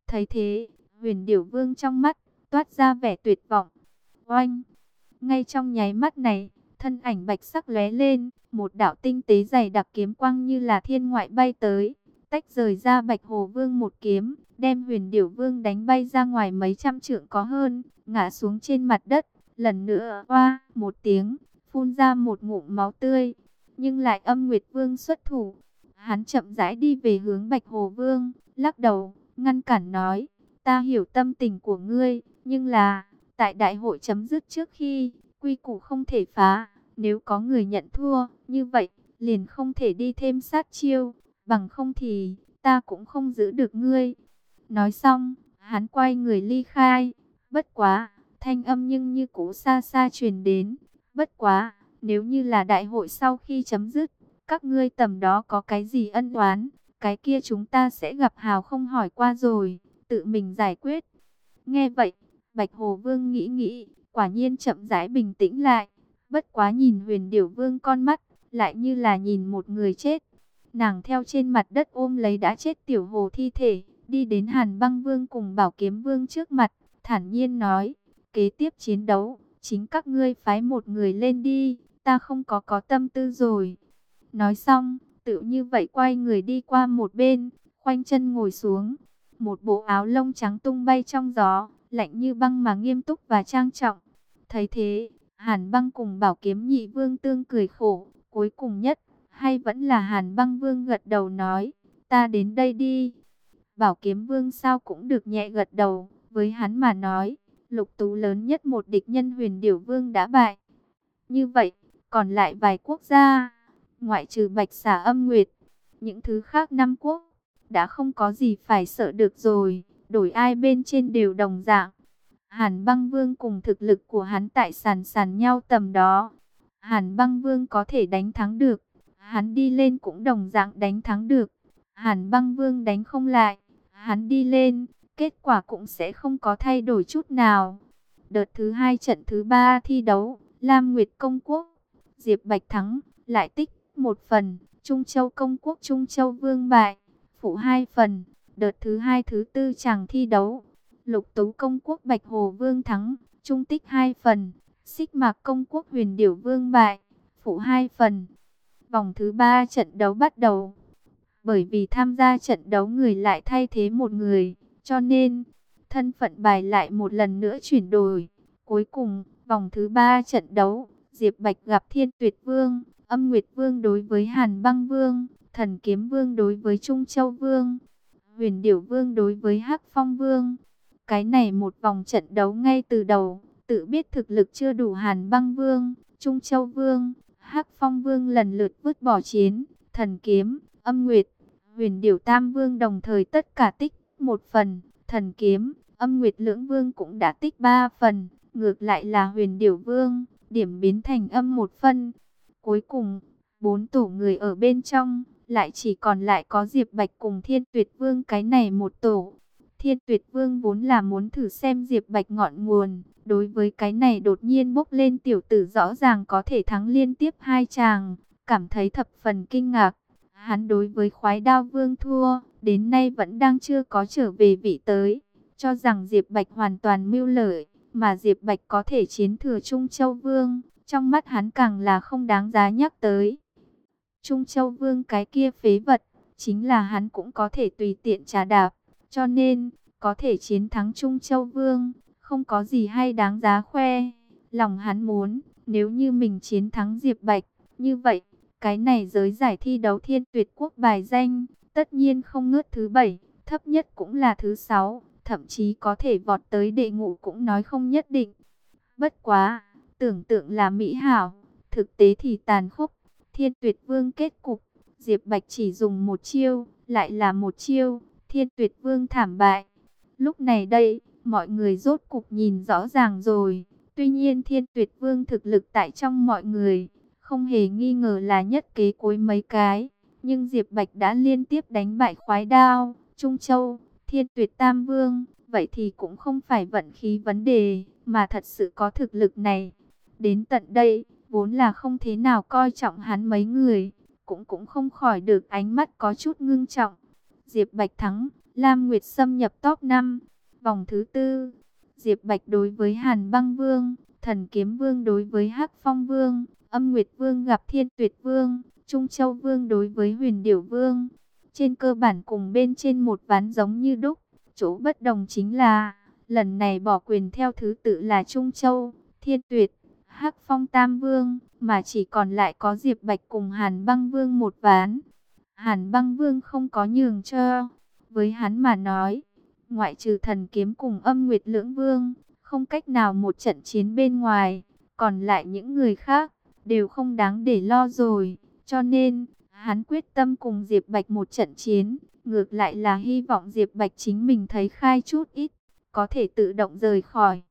Thấy thế, Huyền Điểu Vương trong mắt toát ra vẻ tuyệt vọng. Oanh! Ngay trong nháy mắt này, thân ảnh bạch sắc lóe lên, một đạo tinh tế dày đặc kiếm quang như là thiên ngoại bay tới, tách rời ra Bạch Hồ Vương một kiếm, đem Huyền Điểu Vương đánh bay ra ngoài mấy trăm trượng có hơn, ngã xuống trên mặt đất. Lần nữa, oa một tiếng, phun ra một ngụm máu tươi, nhưng lại Âm Nguyệt Vương xuất thủ. Hắn chậm rãi đi về hướng Bạch Hồ Vương, lắc đầu, ngăn cản nói, ta hiểu tâm tình của ngươi, nhưng là, tại đại hội chấm dứt trước khi, quy củ không thể phá, nếu có người nhận thua, như vậy, liền không thể đi thêm sát chiêu, bằng không thì, ta cũng không giữ được ngươi. Nói xong, hắn quay người ly khai, bất quá, thanh âm nhưng như cũ xa xa truyền đến, bất quá, nếu như là đại hội sau khi chấm dứt, các ngươi tầm đó có cái gì ân oán, cái kia chúng ta sẽ gặp hào không hỏi qua rồi, tự mình giải quyết. Nghe vậy, Bạch Hồ Vương nghĩ nghĩ, quả nhiên chậm rãi bình tĩnh lại, bất quá nhìn Huyền Điểu Vương con mắt, lại như là nhìn một người chết. Nàng theo trên mặt đất ôm lấy đã chết tiểu hồ thi thể, đi đến Hàn Băng Vương cùng Bảo Kiếm Vương trước mặt, thản nhiên nói, kế tiếp chiến đấu, chính các ngươi phái một người lên đi, ta không có tâm tư rồi. Nói xong, tự như vậy quay người đi qua một bên, khoanh chân ngồi xuống. Một bộ áo lông trắng tung bay trong gió, lạnh như băng mà nghiêm túc và trang trọng. Thấy thế, Hàn Băng cùng Bảo Kiếm Nhị Vương tương cười khổ, cuối cùng nhất, hay vẫn là Hàn Băng Vương gật đầu nói, ta đến đây đi. Bảo Kiếm Vương sao cũng được nhẹ gật đầu, với hắn mà nói, lục tú lớn nhất một địch nhân Huyền Điểu Vương đã bại. Như vậy, còn lại vài quốc gia, ngoại trừ Bạch Xà Âm Nguyệt, những thứ khác năm quốc, đã không có gì phải sợ được rồi, đổi ai bên trên đều đồng dạng. Hàn Băng Vương cùng thực lực của hắn tại sàn sàn nhau tầm đó. Hàn Băng Vương có thể đánh thắng được, hắn đi lên cũng đồng dạng đánh thắng được. Hàn Băng Vương đánh không lại, hắn đi lên, kết quả cũng sẽ không có thay đổi chút nào. Đợt thứ 2 trận thứ 3 thi đấu, Lam Nguyệt Công Quốc, Diệp Bạch thắng, lại tích 1 phần, Trung Châu Công Quốc Trung Châu Vương bại, phụ 2 phần. Đợt thứ 2 thứ 4 chàng thi đấu, Lục Tú Công Quốc Bạch Hồ Vương thắng, trung tích 2 phần, Xích Mạc Công Quốc Huyền Điểu Vương bại, phụ 2 phần. Vòng thứ 3 trận đấu bắt đầu. Bởi vì tham gia trận đấu người lại thay thế một người, cho nên thân phận bài lại một lần nữa chuyển đổi. Cuối cùng, vòng thứ 3 trận đấu, Diệp Bạch gặp Thiên Tuyệt Vương, Âm Nguyệt Vương đối với Hàn Băng Vương, Thần Kiếm Vương đối với Trung Châu Vương, Huyền Điểu Vương đối với Hắc Phong Vương. Cái này một vòng trận đấu ngay từ đầu, tự biết thực lực chưa đủ Hàn Băng Vương, Trung Châu Vương, Hắc Phong Vương lần lượt vứt bỏ chiến, Thần Kiếm, Âm Nguyệt, Huyền Điểu Tam Vương đồng thời tất cả tích 1 phần, Thần Kiếm, Âm Nguyệt lưỡng vương cũng đã tích 3 phần, ngược lại là Huyền Điểu Vương, điểm biến thành âm 1 phân. Cuối cùng, 4 tổ người ở bên trong, lại chỉ còn lại có Diệp Bạch cùng Thiên Tuyệt Vương cái này một tổ. Thiên Tuyệt Vương vốn là muốn thử xem Diệp Bạch ngọn nguồn, đối với cái này đột nhiên bốc lên tiểu tử rõ ràng có thể thắng liên tiếp 2 chàng, cảm thấy thập phần kinh ngạc. Hắn đối với Khoái Đao Vương thua, đến nay vẫn đang chưa có trở về vị tới, cho rằng Diệp Bạch hoàn toàn mưu lợi, mà Diệp Bạch có thể chiến thừa Trung Châu Vương, trong mắt hắn càng là không đáng giá nhắc tới. Trung Châu Vương cái kia phế vật, chính là hắn cũng có thể tùy tiện trà đạp, cho nên, có thể chiến thắng Trung Châu Vương, không có gì hay đáng giá khoe. Lòng hắn muốn, nếu như mình chiến thắng Diệp Bạch, như vậy, cái này giới giải thi đấu Thiên Tuyệt Quốc bài danh, tất nhiên không ngớt thứ 7, thấp nhất cũng là thứ 6, thậm chí có thể vọt tới đệ ngũ cũng nói không nhất định. Bất quá, tưởng tượng là mỹ hảo, thực tế thì tàn khốc. Thiên Tuyệt Vương kết cục, Diệp Bạch chỉ dùng một chiêu, lại là một chiêu, Thiên Tuyệt Vương thảm bại. Lúc này đây, mọi người rốt cục nhìn rõ ràng rồi. Tuy nhiên Thiên Tuyệt Vương thực lực tại trong mọi người, không hề nghi ngờ là nhất kế cuối mấy cái. Nhưng Diệp Bạch đã liên tiếp đánh bại Khoái Đao, Trung Châu, Thiên Tuyệt Tam Vương. Vậy thì cũng không phải vận khí vấn đề, mà thật sự có thực lực này. Đến tận đây, vốn là không thế nào coi trọng hắn mấy người, cũng không khỏi được ánh mắt có chút ngưng trọng. Diệp Bạch thắng, Lam Nguyệt xâm nhập top 5. Vòng thứ tư, Diệp Bạch đối với Hàn Băng Vương, Thần Kiếm Vương đối với Hắc Phong Vương, Âm Nguyệt Vương gặp Thiên Tuyệt Vương, Trung Châu Vương đối với Huyền Điểu Vương. Trên cơ bản cùng bên trên một ván giống như đúc, chỗ bất đồng chính là lần này bỏ quyền theo thứ tự là Trung Châu, Thiên Tuyệt, Hắc Phong Tam Vương, mà chỉ còn lại có Diệp Bạch cùng Hàn Băng Vương một ván. Hàn Băng Vương không có nhường cho, với hắn mà nói, ngoại trừ Thần Kiếm cùng Âm Nguyệt Lưỡng Vương, không cách nào một trận chiến bên ngoài, còn lại những người khác đều không đáng để lo rồi, cho nên hắn quyết tâm cùng Diệp Bạch một trận chiến, ngược lại là hy vọng Diệp Bạch chính mình thấy khai chút ít, có thể tự động rời khỏi.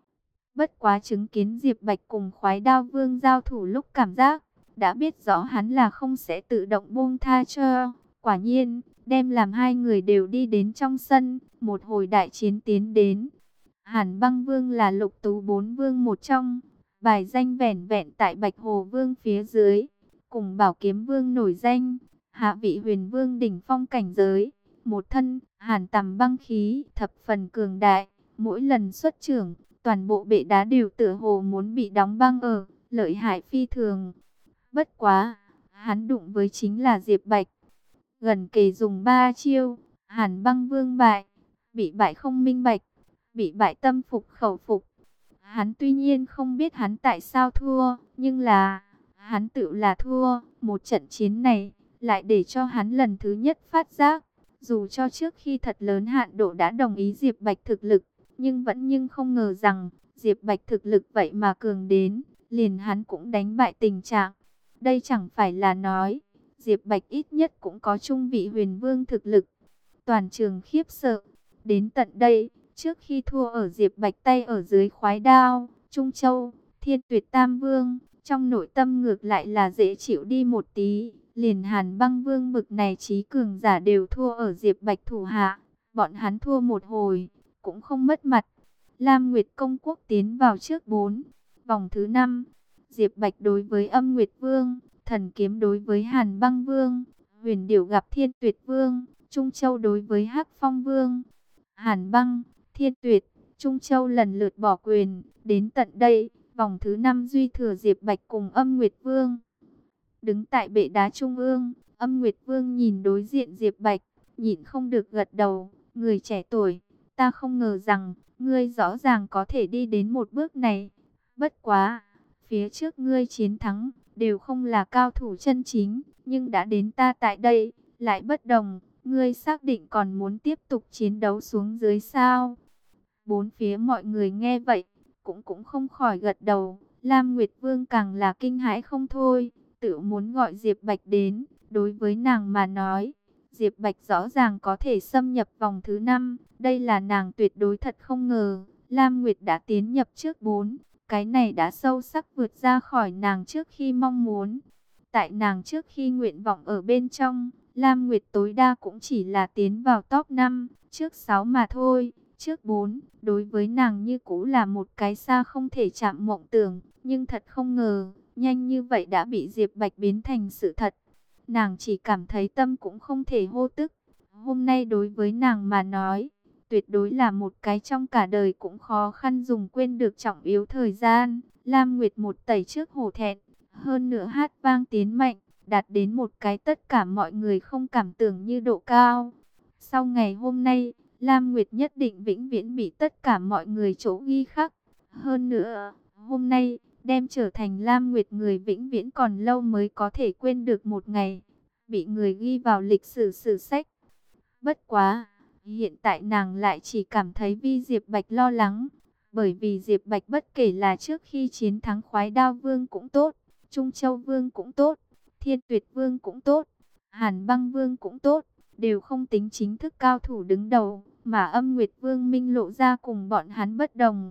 Bất quá chứng kiến Diệp Bạch cùng Khoái Đao Vương giao thủ lúc cảm giác, đã biết rõ hắn là không sẽ tự động buông tha cho. Quả nhiên, đem làm hai người đều đi đến trong sân, một hồi đại chiến tiến đến. Hàn Băng Vương là Lục Tú bốn vương một trong, bài danh vẻn vẹn tại Bạch Hồ Vương phía dưới, cùng Bảo Kiếm Vương nổi danh, hạ vị Huyền Vương đỉnh phong cảnh giới, một thân hàn tầm băng khí thập phần cường đại, mỗi lần xuất chưởng, toàn bộ bệ đá đều tựa hồ muốn bị đóng băng ở, lợi hại phi thường. Bất quá, hắn đụng với chính là Diệp Bạch. Gần kề dùng 3 chiêu, Hàn Băng Vương bại, bị bại không minh bạch, bị bại tâm phục khẩu phục. Hắn tuy nhiên không biết hắn tại sao thua, nhưng là hắn tự là thua. Một trận chiến này lại để cho hắn lần thứ nhất phát giác, dù cho trước khi thật lớn hạn độ đã đồng ý Diệp Bạch thực lực, nhưng không ngờ rằng Diệp Bạch thực lực vậy mà cường đến, liền hắn cũng đánh bại tình trạng. Đây chẳng phải là nói, Diệp Bạch ít nhất cũng có trung vị Huyền Vương thực lực. Toàn trường khiếp sợ. Đến tận đây, trước khi thua ở Diệp Bạch tay ở dưới Khoái Đao, Trung Châu, Thiên Tuyệt Tam Vương, trong nội tâm ngược lại là dễ chịu đi một tí. Liền Hàn Băng Vương bực này trí cường giả đều thua ở Diệp Bạch thủ hạ, bọn hắn thua một hồi cũng không mất mặt. Lam Nguyệt Công Quốc tiến vào trước 4. Vòng thứ 5, Diệp Bạch đối với Âm Nguyệt Vương, Thần Kiếm đối với Hàn Băng Vương, Huyền Điểu gặp Thiên Tuyệt Vương, Trung Châu đối với Hắc Phong Vương. Hàn Băng, Thiên Tuyệt, Trung Châu lần lượt bỏ quyền. Đến tận đây, vòng thứ 5 duy thừa Diệp Bạch cùng Âm Nguyệt Vương. Đứng tại bệ đá trung ương, Âm Nguyệt Vương nhìn đối diện Diệp Bạch, nhịn không được gật đầu. Người trẻ tuổi, ta không ngờ rằng ngươi rõ ràng có thể đi đến một bước này. Bất quá, phía trước ngươi chiến thắng đều không là cao thủ chân chính, nhưng đã đến ta tại đây, lại bất đồng. Ngươi xác định còn muốn tiếp tục chiến đấu xuống dưới sao? Bốn phía mọi người nghe vậy, cũng không khỏi gật đầu. Lam Nguyệt Vương càng là kinh hãi không thôi, tự muốn gọi Diệp Bạch đến. Đối với nàng mà nói, Diệp Bạch rõ ràng có thể xâm nhập vòng thứ 5. Đây là nàng tuyệt đối thật không ngờ. Lam Nguyệt đã tiến nhập trước 4. Cái này đã sâu sắc vượt ra khỏi nàng trước khi mong muốn. Tại nàng trước khi nguyện vọng ở bên trong, Lam Nguyệt tối đa cũng chỉ là tiến vào top 5, trước 6 mà thôi. Trước 4, đối với nàng như cũ là một cái xa không thể chạm mộng tưởng. Nhưng thật không ngờ, nhanh như vậy đã bị Diệp Bạch biến thành sự thật. Nàng chỉ cảm thấy tâm cũng không thể hô tức. Hôm nay đối với nàng mà nói, tuyệt đối là một cái trong cả đời cũng khó khăn dùng quên được trọng yếu thời gian. Lam Nguyệt một tẩy trước hổ thẹn, hơn nữa hát vang tiến mạnh, đạt đến một cái tất cả mọi người không cảm tưởng như độ cao. Sau ngày hôm nay, Lam Nguyệt nhất định vĩnh viễn bị tất cả mọi người chỗ ghi khắc. Hơn nữa, hôm nay đem trở thành Lam Nguyệt người vĩnh viễn còn lâu mới có thể quên được một ngày, bị người ghi vào lịch sử sử sách. Bất quá, hiện tại nàng lại chỉ cảm thấy vì Diệp Bạch lo lắng, bởi vì Diệp Bạch bất kể là trước khi chiến thắng Khoái Đao Vương cũng tốt, Trung Châu Vương cũng tốt, Thiên Tuyệt Vương cũng tốt, Hàn Băng Vương cũng tốt, đều không tính chính thức cao thủ đứng đầu, mà Âm Nguyệt Vương minh lộ ra cùng bọn hắn bất đồng.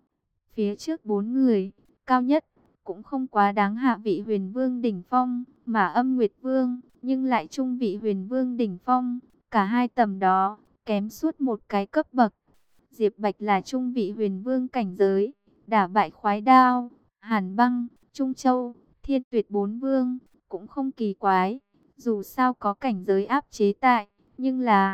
Phía trước 4 người, cao nhất, cũng không quá đáng hạ vị Huyền Vương đỉnh phong, mà Âm Nguyệt Vương, nhưng lại trung vị Huyền Vương đỉnh phong, cả hai tầm đó, kém suốt một cái cấp bậc. Diệp Bạch là trung vị Huyền Vương cảnh giới, đả bại Khoái Đao, Hàn Băng, Trung Châu, Thiên Tuyệt 4 vương, cũng không kỳ quái. Dù sao có cảnh giới áp chế tại, nhưng là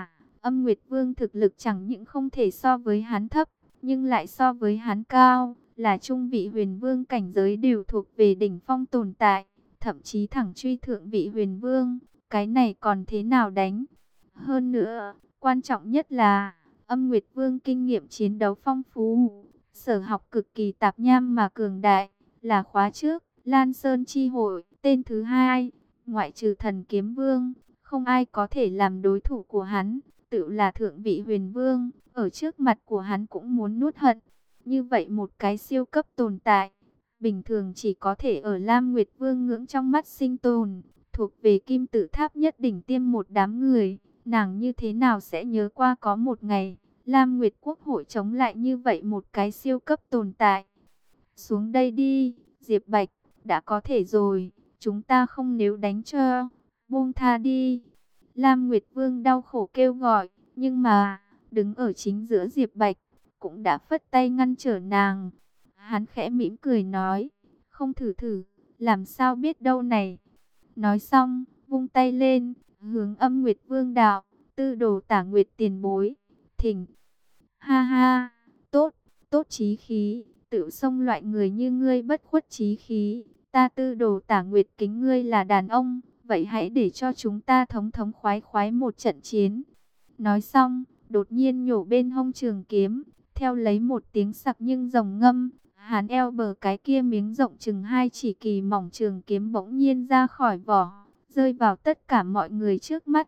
Âm Nguyệt Vương thực lực chẳng những không thể so với hắn thấp, nhưng lại so với hắn cao, là trung vị huyền vương cảnh giới đều thuộc về đỉnh phong tồn tại, thậm chí thẳng truy thượng vị huyền vương, cái này còn thế nào đánh? Hơn nữa, quan trọng nhất là Âm Nguyệt Vương kinh nghiệm chiến đấu phong phú, sở học cực kỳ tạp nham mà cường đại, là khóa trước Lan Sơn chi hội, tên thứ hai, ngoại trừ Thần Kiếm Vương, không ai có thể làm đối thủ của hắn, tự là thượng vị huyền vương, ở trước mặt của hắn cũng muốn nuốt hận. Như vậy một cái siêu cấp tồn tại, bình thường chỉ có thể ở Lam Nguyệt Vương ngưỡng trong mắt sinh tồn, thuộc về kim tự tháp nhất đỉnh tiêm một đám người, nàng như thế nào sẽ nhớ qua có một ngày, Lam Nguyệt Quốc hội chống lại như vậy một cái siêu cấp tồn tại. Xuống đây đi, Diệp Bạch, đã có thể rồi, chúng ta không nếu đánh cho, buông tha đi. Lam Nguyệt Vương đau khổ kêu gọi, nhưng mà, đứng ở chính giữa Diệp Bạch, cũng đã phất tay ngăn trở nàng. Hắn khẽ mỉm cười nói, không thử thử, làm sao biết đâu này. Nói xong, vung tay lên, hướng Âm Nguyệt Vương đạo, Tư Đồ Tả Nguyệt tiền bối, thỉnh. Ha ha, tốt, tốt chí khí, tự xông loại người như ngươi bất khuất chí khí, ta Tư Đồ Tả Nguyệt kính ngươi là đàn ông, vậy hãy để cho chúng ta thống thống khoái khoái một trận chiến. Nói xong, đột nhiên nhổ bên hông trường kiếm, theo lấy một tiếng sặc nhưng rồng ngâm, hắn eo bờ cái kia miếng rộng chừng 2 chỉ kỳ mỏng trường kiếm bỗng nhiên ra khỏi vỏ, rơi vào tất cả mọi người trước mắt.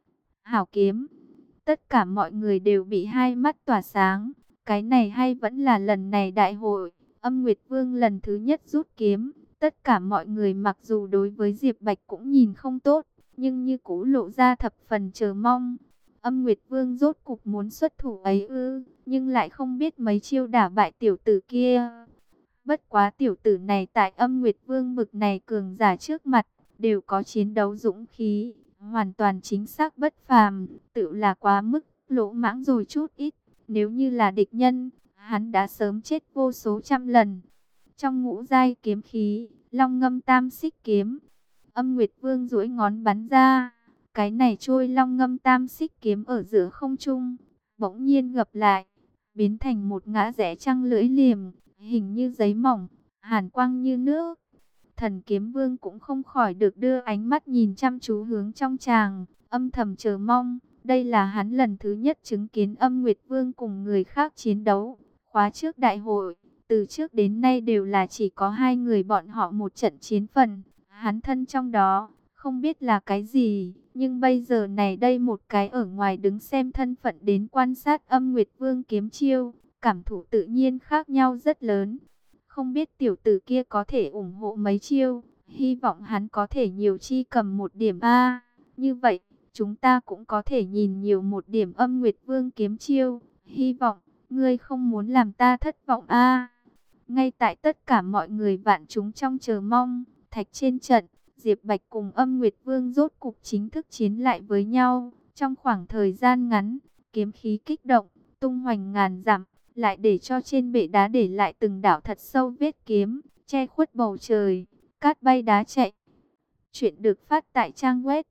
Hảo kiếm, tất cả mọi người đều bị hai mắt tỏa sáng, cái này hay vẫn là lần này đại hội, Âm Nguyệt Vương lần thứ nhất rút kiếm. Tất cả mọi người mặc dù đối với Diệp Bạch cũng nhìn không tốt, nhưng như cũ lộ ra thập phần chờ mong. Âm Nguyệt Vương rốt cục muốn xuất thủ ấy ư, nhưng lại không biết mấy chiêu đả bại tiểu tử kia. Bất quá tiểu tử này tại Âm Nguyệt Vương bực này cường giả trước mặt, đều có chiến đấu dũng khí, hoàn toàn chính xác bất phàm, tự là quá mức lỗ mãng rồi chút ít. Nếu như là địch nhân, hắn đã sớm chết vô số trăm lần. Trong ngũ giai kiếm khí, Long Ngâm Tam Xích kiếm, Âm Nguyệt Vương duỗi ngón bắn ra, cái này trôi Long Ngâm Tam Xích kiếm ở giữa không trung, bỗng nhiên gập lại, biến thành một ngã rẽ trăng lưỡi liềm, hình như giấy mỏng, hàn quang như nước. Thần Kiếm Vương cũng không khỏi được đưa ánh mắt nhìn chăm chú hướng trong tràng, âm thầm chờ mong. Đây là hắn lần thứ nhất chứng kiến Âm Nguyệt Vương cùng người khác chiến đấu. Khóa trước đại hội, từ trước đến nay đều là chỉ có hai người bọn họ một trận chiến phần. Hắn thân trong đó, không biết là cái gì, nhưng bây giờ này đây một cái ở ngoài đứng xem thân phận đến quan sát Âm Nguyệt Vương kiếm chiêu, cảm thụ tự nhiên khác nhau rất lớn. Không biết tiểu tử kia có thể ủng hộ mấy chiêu, hy vọng hắn có thể nhiều chi cầm một điểm A. Như vậy, chúng ta cũng có thể nhìn nhiều một điểm Âm Nguyệt Vương kiếm chiêu, hy vọng ngươi không muốn làm ta thất vọng A. Ngay tại tất cả mọi người vạn chúng trong chờ mong, thạch trên trận, Diệp Bạch cùng Âm Nguyệt Vương rốt cục chính thức chiến lại với nhau. Trong khoảng thời gian ngắn, kiếm khí kích động, tung hoành ngàn dặm, lại để cho trên bệ đá để lại từng đảo thật sâu vết kiếm, che khuất bầu trời, cát bay đá chạy. Chuyện được phát tại trang web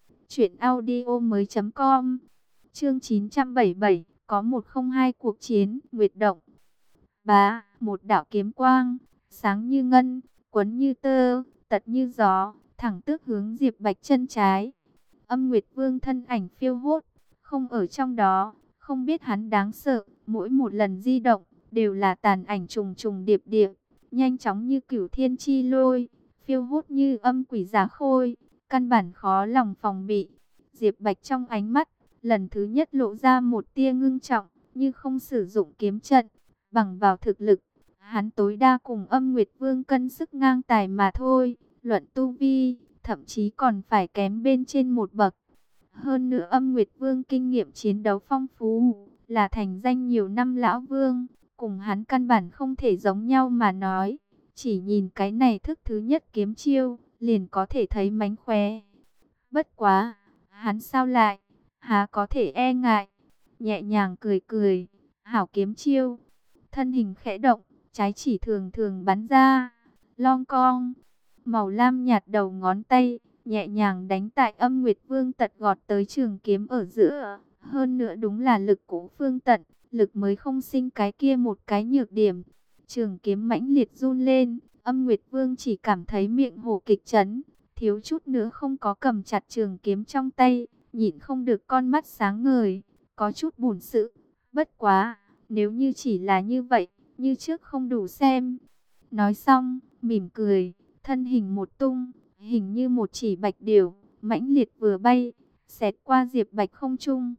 truyệnaudiomoi.com. Chương 977, có 102 cuộc chiến, Nguyệt động. Bá, một đạo kiếm quang, sáng như ngân, quấn như tơ, tật như gió, thẳng tước hướng Diệp Bạch chân trái. Âm Nguyệt Vương thân ảnh phiêu hốt, không ở trong đó, không biết hắn đáng sợ, mỗi một lần di động, đều là tàn ảnh trùng trùng điệp điệp, nhanh chóng như cửu thiên chi lôi, phiêu hốt như âm quỷ giả khôi, căn bản khó lòng phòng bị. Diệp Bạch trong ánh mắt, lần thứ nhất lộ ra một tia ngưng trọng, như không sử dụng kiếm trận, bằng vào thực lực, hắn tối đa cùng Âm Nguyệt Vương cân sức ngang tài mà thôi, luận tu vi, thậm chí còn phải kém bên trên một bậc. Hơn nữa Âm Nguyệt Vương kinh nghiệm chiến đấu phong phú, là thành danh nhiều năm lão vương, cùng hắn căn bản không thể giống nhau mà nói. Chỉ nhìn cái này thức thứ nhất kiếm chiêu, liền có thể thấy mánh khóe. Bất quá, hắn sao lại, há có thể e ngại, nhẹ nhàng cười cười, hảo kiếm chiêu. Thân hình khẽ động, trái chỉ thường thường bắn ra, long cong, màu lam nhạt đầu ngón tay, nhẹ nhàng đánh tại Âm Nguyệt Vương tật gọt tới trường kiếm ở giữa. Hơn nữa đúng là lực cũ phương tận, lực mới không sinh cái kia một cái nhược điểm. Trường kiếm mãnh liệt run lên, Âm Nguyệt Vương chỉ cảm thấy miệng hổ kịch chấn, thiếu chút nữa không có cầm chặt trường kiếm trong tay, nhịn không được con mắt sáng ngời, có chút buồn sự. Bất quá, nếu như chỉ là như vậy, như trước không đủ xem. Nói xong, mỉm cười, thân hình một tung, hình như một chỉ bạch điểu, mãnh liệt vừa bay, xẹt qua Diệp Bạch không trung.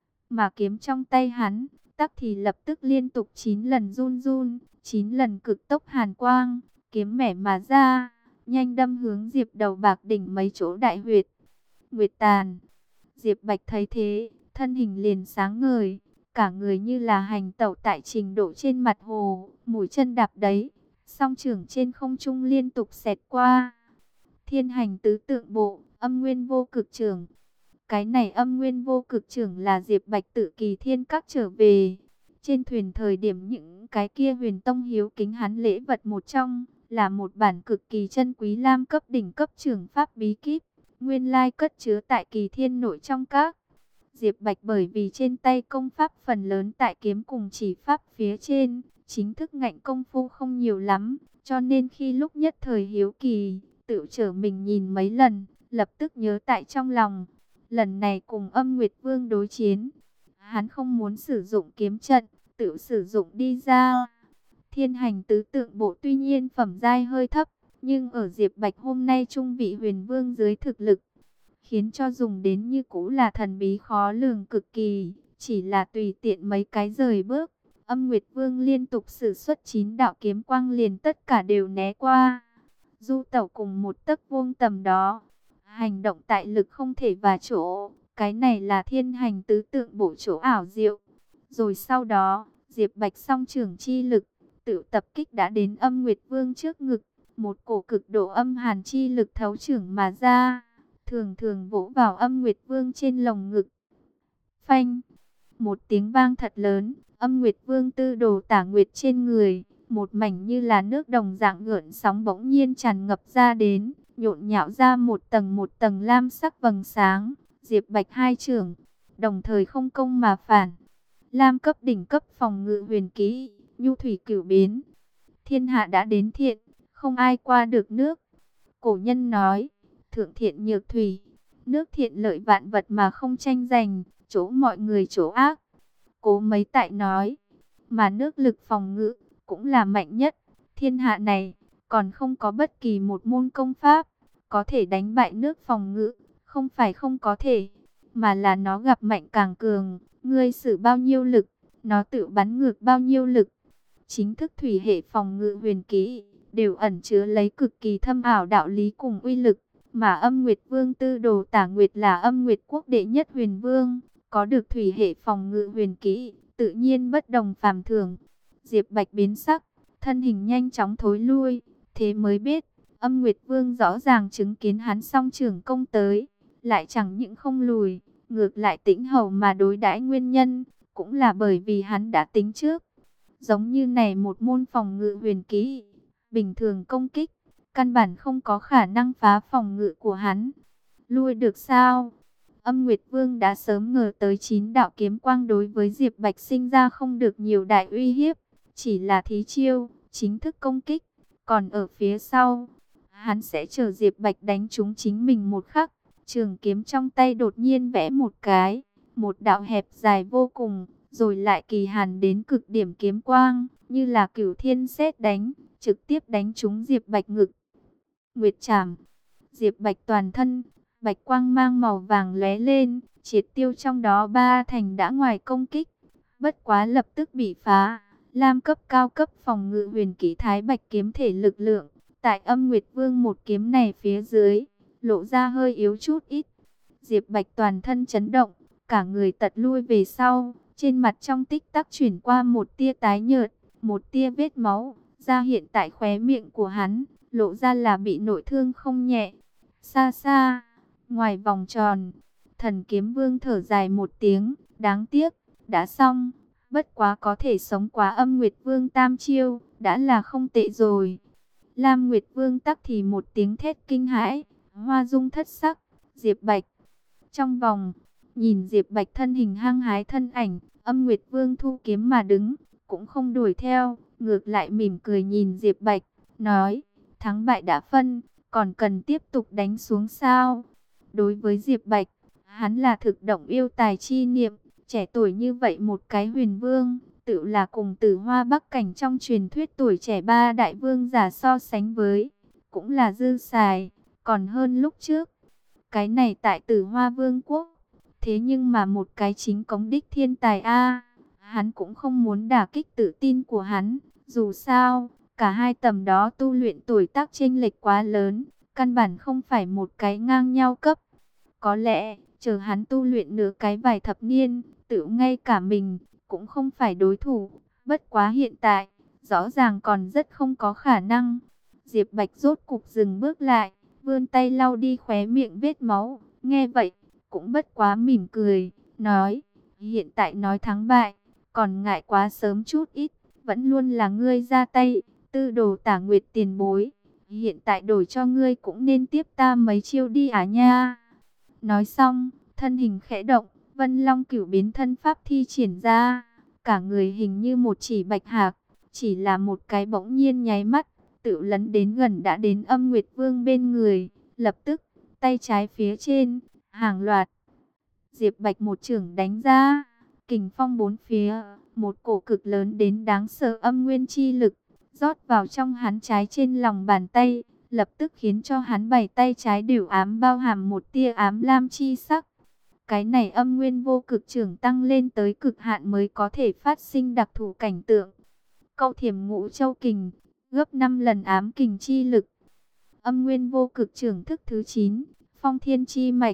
Mà kiếm trong tay hắn, tắc thì lập tức liên tục 9 lần run run, 9 lần cực tốc hàn quang, kiếm mẻ mà ra, nhanh đâm hướng Diệp Đầu Bạc đỉnh mấy chỗ đại huyệt. Nguyệt tàn. Diệp Bạch thấy thế, thân hình liền sáng ngời, cả người như là hành tẩu tại trình độ trên mặt hồ, mũi chân đạp đấy, song trưởng trên không trung liên tục xẹt qua. Thiên hành tứ tượng bộ, âm nguyên vô cực trưởng. Cái này âm nguyên vô cực trưởng là Diệp Bạch tự Kỳ Thiên Các trở về. Trên thuyền thời điểm những cái kia Huyền Tông hiếu kính hắn lễ vật một trong, là một bản cực kỳ chân quý lam cấp đỉnh cấp trưởng pháp bí kíp, nguyên lai cất chứa tại Kỳ Thiên nội trong các. Diệp Bạch bởi vì trên tay công pháp phần lớn tại kiếm cùng chỉ pháp phía trên, chính thức ngạnh công phu không nhiều lắm, cho nên khi lúc nhất thời hiếu kỳ, tự trở mình nhìn mấy lần, lập tức nhớ tại trong lòng. Lần này cùng Âm Nguyệt Vương đối chiến, hắn không muốn sử dụng kiếm trận, tự sử dụng đi ra. Thiên hành tứ tượng bộ tuy nhiên phẩm giai hơi thấp, nhưng ở Diệp Bạch hôm nay trung vị Huyền Vương dưới thực lực, khiến cho dùng đến như cũ là thần bí khó lường cực kỳ, chỉ là tùy tiện mấy cái rời bước, Âm Nguyệt Vương liên tục sử xuất 9 đạo kiếm quang liền tất cả đều né qua. Du tẩu cùng một tấc vuông tầm đó, hành động tại lực không thể và chỗ, cái này là thiên hành tứ tượng bổ chỗ ảo diệu. Rồi sau đó, Diệp Bạch song trưởng chi lực, tự tập kích đã đến Âm Nguyệt Vương trước ngực, một cổ cực độ âm hàn chi lực thấu trưởng mà ra, thường thường vỗ vào Âm Nguyệt Vương trên lồng ngực. Phanh, một tiếng vang thật lớn, Âm Nguyệt Vương tư đồ tả nguyệt trên người, một mảnh như là nước đồng dạng gợn sóng bỗng nhiên tràn ngập ra đến, nhộn nhạo ra một tầng lam sắc vầng sáng. Diệp Bạch hai trưởng, đồng thời không công mà phản. Lam cấp đỉnh cấp phòng ngự huyền kỹ, nhu thủy cửu biến. Thiên hạ đã đến thiện, không ai qua được nước. Cổ nhân nói, thượng thiện nhược thủy, nước thiện lợi vạn vật mà không tranh giành, chỗ mọi người chỗ ác. Cố mấy tại nói, mà nước lực phòng ngự cũng là mạnh nhất. Thiên hạ này còn không có bất kỳ một môn công pháp có thể đánh bại nước phòng ngự, không phải không có thể, mà là nó gặp mạnh càng cường, ngươi sử bao nhiêu lực, nó tự bắn ngược bao nhiêu lực. Chính thức thủy hệ phòng ngự huyền kỹ đều ẩn chứa lấy cực kỳ thâm ảo đạo lý cùng uy lực, mà Âm Nguyệt Vương tư đồ tả nguyệt là Âm Nguyệt quốc đệ nhất huyền vương, có được thủy hệ phòng ngự huyền kỹ, tự nhiên bất đồng phàm thường. Diệp Bạch biến sắc, thân hình nhanh chóng thối lui, thế mới biết, Âm Nguyệt Vương rõ ràng chứng kiến hắn song trưởng công tới, lại chẳng những không lùi, ngược lại tĩnh hầu mà đối đãi, nguyên nhân cũng là bởi vì hắn đã tính trước. Giống như này một môn phòng ngự huyền kỹ, bình thường công kích, căn bản không có khả năng phá phòng ngự của hắn. Lui được sao? Âm Nguyệt Vương đã sớm ngờ tới 9 đạo kiếm quang đối với Diệp Bạch sinh ra không được nhiều đại uy hiếp, chỉ là thí chiêu, chính thức công kích, còn ở phía sau, hắn sẽ chờ Diệp Bạch đánh trúng chính mình một khắc. Trường kiếm trong tay đột nhiên vẽ một cái, một đạo hẹp dài vô cùng, rồi lại kỳ hàn đến cực điểm kiếm quang, như là cửu thiên sét đánh, trực tiếp đánh trúng Diệp Bạch ngực. Nguyệt trảm. Diệp Bạch toàn thân bạch quang mang màu vàng lóe lên, triệt tiêu trong đó 3 thành đã ngoài công kích, bất quá lập tức bị phá. Lam cấp cao cấp phòng ngự huyền kỹ Thái Bạch kiếm thể lực lượng, tại Âm Nguyệt Vương một kiếm này phía dưới, lộ ra hơi yếu chút ít. Diệp Bạch toàn thân chấn động, cả người tật lui về sau, trên mặt trong tích tắc chuyển qua một tia tái nhợt, một tia vết máu ra hiện tại khóe miệng của hắn, lộ ra là bị nội thương không nhẹ. Xa xa, ngoài vòng tròn, Thần Kiếm Vương thở dài một tiếng, đáng tiếc, đã xong, bất quá có thể sống quá Âm Nguyệt Vương tam chiêu, đã là không tệ rồi. Lam Nguyệt Vương tắc thì một tiếng thét kinh hãi, hoa dung thất sắc. Diệp Bạch trong vòng Nhìn Diệp Bạch thân hình hăng hái thân ảnh, Âm Nguyệt Vương thu kiếm mà đứng, cũng không đuổi theo, ngược lại mỉm cười nhìn Diệp Bạch, nói, thắng bại đã phân, còn cần tiếp tục đánh xuống sao? Đối với Diệp Bạch, hắn là thực động yêu tài chi niệm, trẻ tuổi như vậy một cái huyền vương, tự là cùng Tử Hoa Bắc Cảnh trong truyền thuyết tuổi trẻ ba đại vương giả so sánh với, cũng là dư xài, còn hơn lúc trước. Cái này tại Tử Hoa Vương quốc, thế nhưng mà một cái chính cống đích thiên tài a, hắn cũng không muốn đả kích tự tin của hắn, dù sao, cả hai tầm đó tu luyện tuổi tác chênh lệch quá lớn, căn bản không phải một cái ngang nhau cấp. Có lẽ, chờ hắn tu luyện nửa cái vài thập niên, tự ngay cả mình, cũng không phải đối thủ. Bất quá hiện tại, rõ ràng còn rất không có khả năng. Diệp Bạch rốt cục dừng bước lại, vươn tay lau đi khóe miệng vết máu. Nghe vậy, cũng bất quá mỉm cười, nói, hiện tại nói thắng bại, còn ngại quá sớm chút ít, vẫn luôn là ngươi ra tay, Tư Đồ Tả Nguyệt tiền bối. Hiện tại đổi cho ngươi cũng nên tiếp ta mấy chiêu đi à nha. Nói xong, thân hình khẽ động, Vân Long Cửu biến thân pháp thi triển ra, cả người hình như một chỉ bạch hạc, chỉ là một cái bỗng nhiên nháy mắt, tự lấn đến gần đã đến Âm Nguyệt Vương bên người, lập tức, tay trái phía trên, hàng loạt. Diệp Bạch một chưởng đánh ra, kình phong bốn phía, một cổ cực lớn đến đáng sợ âm nguyên chi lực, rót vào trong hắn trái trên lòng bàn tay, lập tức khiến cho hắn bảy tay trái đều ám bao hàm một tia ám lam chi sắc. Cái này âm nguyên vô cực trưởng tăng lên tới cực hạn mới có thể phát sinh đặc thù cảnh tượng. Câu Thiểm Ngũ Châu Kình, gấp 5 lần ám kình chi lực. Âm nguyên vô cực trưởng thức thứ 9, Phong Thiên Chi Mạch.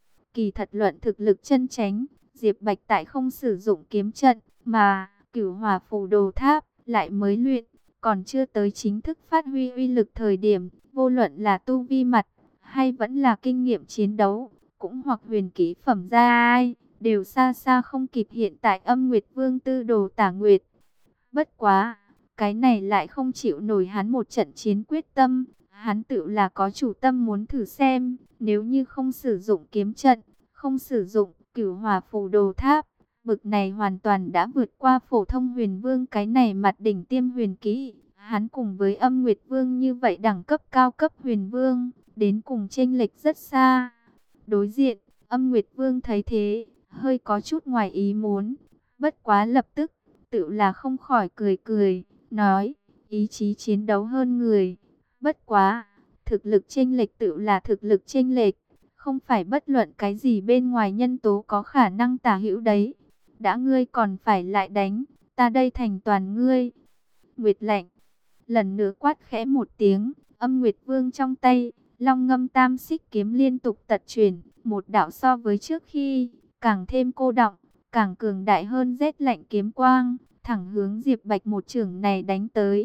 Kỳ thật luận thực lực chân chánh, Diệp Bạch tại không sử dụng kiếm trận, mà Cửu Hỏa Phù Đồ Tháp lại mới luyện, còn chưa tới chính thức phát huy uy lực thời điểm, vô luận là tu vi mặt, hay vẫn là kinh nghiệm chiến đấu, cũng hoặc huyền kỹ phẩm gia ai, đều xa xa không kịp hiện tại Âm Nguyệt Vương Tư Đồ Tả Nguyệt. Bất quá, cái này lại không chịu nổi hắn một trận chiến quyết tâm, hắn tự là có chủ tâm muốn thử xem, nếu như không sử dụng kiếm trận, không sử dụng Cửu Hỏa Phù Đồ Tháp, bực này hoàn toàn đã vượt qua phổ thông huyền vương cái này mặt đỉnh tiêm huyền kỹ. Hắn cùng với Âm Nguyệt Vương như vậy đẳng cấp cao cấp huyền vương, đến cùng chênh lệch rất xa. Đối diện, Âm Nguyệt Vương thấy thế, hơi có chút ngoài ý muốn, bất quá lập tức, tự là không khỏi cười cười, nói, ý chí chiến đấu hơn người. Bất quá, thực lực chênh lệch tự là thực lực chênh lệch, không phải bất luận cái gì bên ngoài nhân tố có khả năng tả hữu đấy. Đã ngươi còn phải lại đánh, ta đây thành toàn ngươi. Nguyệt lạnh, lần nữa quát khẽ một tiếng, Âm Nguyệt Vương trong tay, Long Ngâm Tam Xích kiếm liên tục tật chuyển, một đạo so với trước khi, càng thêm cô đọng, càng cường đại hơn rét lạnh kiếm quang, thẳng hướng Diệp Bạch một chưởng này đánh tới.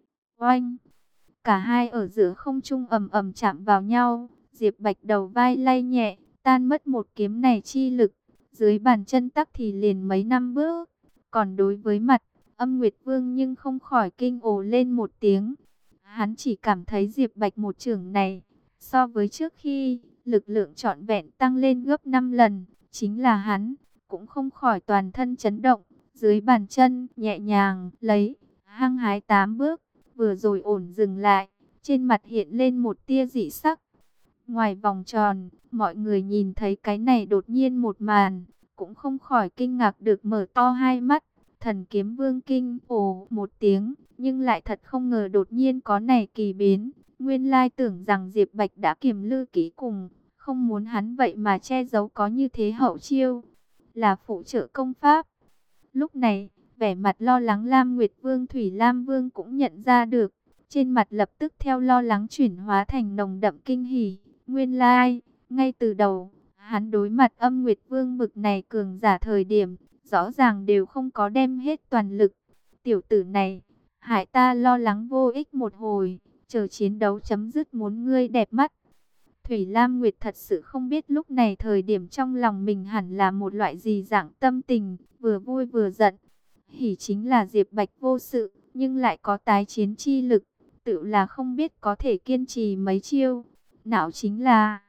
Oanh! Cả hai ở giữa không trung ầm ầm chạm vào nhau, Diệp Bạch đầu vai lay nhẹ, tan mất một kiếm này chi lực, dưới bàn chân tắc thì liền mấy năm bước. Còn đối với mặt, Âm Nguyệt Vương nhưng không khỏi kinh ồ lên một tiếng. Hắn chỉ cảm thấy Diệp Bạch một chưởng này, so với trước khi, lực lượng trọn vẹn tăng lên gấp 5 lần, chính là hắn, cũng không khỏi toàn thân chấn động, dưới bàn chân, nhẹ nhàng, lấy, hăng hái 8 bước, vừa rồi ổn dừng lại, trên mặt hiện lên một tia dị sắc. Ngoài vòng tròn, mọi người nhìn thấy cái này đột nhiên một màn, cũng không khỏi kinh ngạc được mở to hai mắt. Thần Kiếm Vương kinh ồ một tiếng, nhưng lại thật không ngờ đột nhiên có này kỳ biến. Nguyên lai tưởng rằng Diệp Bạch đã kiềm lư kỹ cùng, không muốn hắn vậy mà che giấu có như thế hậu chiêu, là phụ trợ công pháp. Lúc này, vẻ mặt lo lắng Lam Nguyệt Vương Thủy Lam Vương cũng nhận ra được, trên mặt lập tức theo lo lắng chuyển hóa thành nồng đậm kinh hỉ. Nguyên lai, ngay từ đầu, hắn đối mặt Âm Nguyệt Vương bực này cường giả thời điểm, rõ ràng đều không có đem hết toàn lực. Tiểu tử này, hại ta lo lắng vô ích một hồi, chờ chiến đấu chấm dứt muốn ngươi đẹp mắt. Thủy Lam Nguyệt thật sự không biết lúc này thời điểm trong lòng mình hẳn là một loại gì dạng tâm tình, vừa vui vừa giận. Hỉ chính là Diệp Bạch vô sự, nhưng lại có tái chiến chi lực, tự là không biết có thể kiên trì mấy chiêu. Não chính là,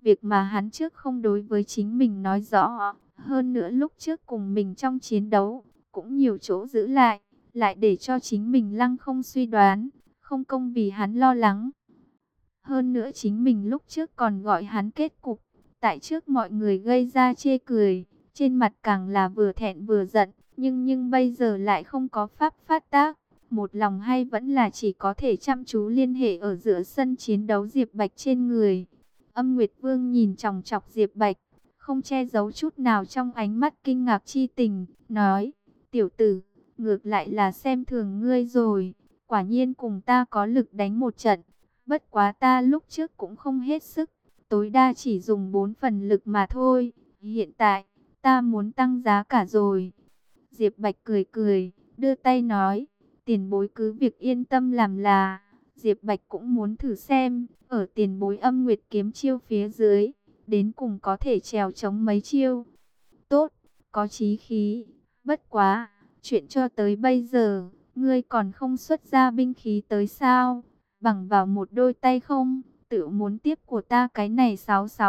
việc mà hắn trước không đối với chính mình nói rõ. Hơn nữa lúc trước cùng mình trong chiến đấu, cũng nhiều chỗ giữ lại để cho chính mình lăng không suy đoán, không công vì hắn lo lắng. Hơn nữa chính mình lúc trước còn gọi hắn kết cục, tại trước mọi người gây ra chê cười, trên mặt càng là vừa thẹn vừa giận, nhưng bây giờ lại không có pháp phát tác. Một lòng hay vẫn là chỉ có thể chăm chú liên hệ ở giữa sân chiến đấu Diệp Bạch trên người. Âm Nguyệt Vương nhìn chòng chọc Diệp Bạch, không che giấu chút nào trong ánh mắt kinh ngạc chi tình, nói, tiểu tử, ngược lại là xem thường ngươi rồi, quả nhiên cùng ta có lực đánh một trận, bất quá ta lúc trước cũng không hết sức, tối đa chỉ dùng 4 phần lực mà thôi, hiện tại, ta muốn tăng giá cả rồi. Diệp Bạch cười cười, đưa tay nói, tiền bối cứ việc yên tâm làm là. Diệp Bạch cũng muốn thử xem, ở tiền bối Âm Nguyệt kiếm chiêu phía dưới, đến cùng có thể trèo chống mấy chiêu. Tốt, có chí khí, bất quá, chuyện cho tới bây giờ, ngươi còn không xuất ra binh khí tới sao? Bằng vào một đôi tay không, tự muốn tiếp của ta cái này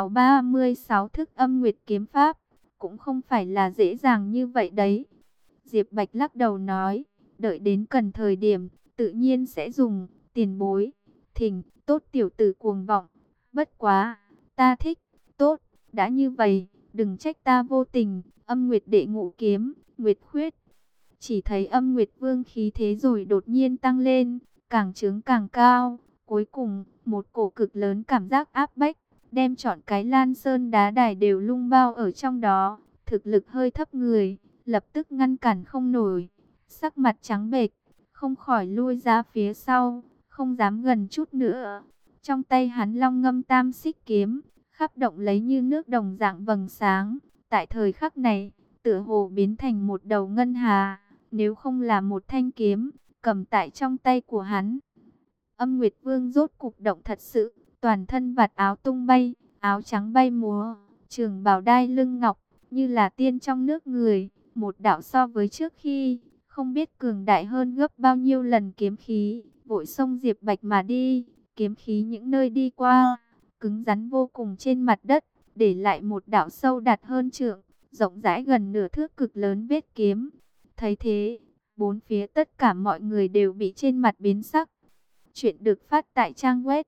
6636 thức Âm Nguyệt kiếm pháp, cũng không phải là dễ dàng như vậy đấy. Diệp Bạch lắc đầu nói, đợi đến cần thời điểm, tự nhiên sẽ dùng. Tiền bối, thỉnh, tốt tiểu tử cuồng vọng, bất quá, ta thích, tốt, đã như vậy, đừng trách ta vô tình. Âm Nguyệt đệ ngũ kiếm, Nguyệt khuyết. Chỉ thấy Âm Nguyệt Vương khí thế rồi đột nhiên tăng lên, càng trướng càng cao, cuối cùng, một cổ cực lớn cảm giác áp bách, đem trọn cái Lan Sơn đá đài đều lung bao ở trong đó, thực lực hơi thấp người, lập tức ngăn cản không nổi, sắc mặt trắng bệch, không khỏi lui ra phía sau, không dám gần chút nữa. Trong tay hắn long ngâm tam xích kiếm, khắp động lấy như nước đồng dạng vầng sáng, tại thời khắc này, tựa hồ biến thành một đầu ngân hà, nếu không là một thanh kiếm, cầm tại trong tay của hắn. Âm Nguyệt Vương rốt cục động thật sự, toàn thân vạt áo tung bay, áo trắng bay múa, trường bào đai lưng ngọc, như là tiên trong nước người, một đạo so với trước khi, không biết cường đại hơn gấp bao nhiêu lần kiếm khí, vội xông Diệp Bạch mà đi, kiếm khí những nơi đi qua, cứng rắn vô cùng trên mặt đất, để lại một đạo sâu đạt hơn trượng, rộng rãi gần nửa thước cực lớn vết kiếm. Thấy thế, bốn phía tất cả mọi người đều bị trên mặt biến sắc. Chuyện được phát tại trang web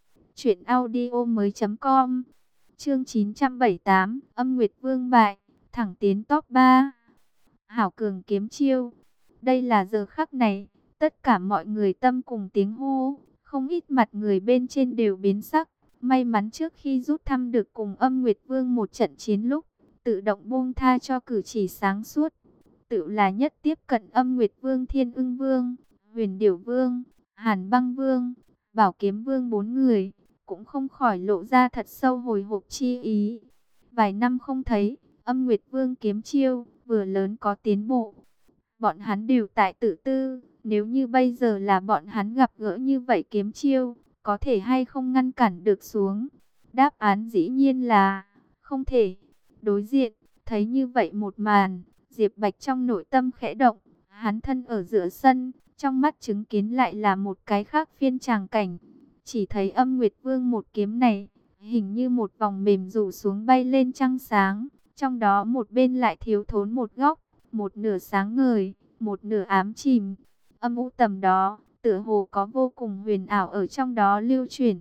truyệnaudiomoi.com. Chương 978, Âm Nguyệt Vương bại, thẳng tiến top 3. Hảo cường kiếm chiêu. Đây là giờ khắc này, tất cả mọi người tâm cùng tiếng hô, không ít mặt người bên trên đều biến sắc. May mắn trước khi rút thăm được cùng Âm Nguyệt Vương một trận chiến lúc, tự động buông tha cho cử chỉ sáng suốt. Tự là nhất tiếp cận Âm Nguyệt Vương, Thiên Ưng Vương, Huyền Điểu Vương, Hàn Băng Vương, Bảo Kiếm Vương, 4 người, cũng không khỏi lộ ra thật sâu hồi hộp chi ý. Vài năm không thấy, Âm Nguyệt Vương kiếm chiêu, vừa lớn có tiến bộ. Bọn hắn đều tại tự tư, nếu như bây giờ là bọn hắn gặp gỡ như vậy kiếm chiêu, có thể hay không ngăn cản được xuống? Đáp án dĩ nhiên là không thể. Đối diện, thấy như vậy một màn, Diệp Bạch trong nội tâm khẽ động, hắn thân ở giữa sân, trong mắt chứng kiến lại là một cái khác phiên tràng cảnh. Chỉ thấy Âm Nguyệt Vương một kiếm này, hình như một vòng mềm rủ xuống bay lên trăng sáng, trong đó một bên lại thiếu thốn một góc, một nửa sáng ngời, một nửa ám chìm. Âm u tầm đó, tựa hồ có vô cùng huyền ảo ở trong đó lưu chuyển.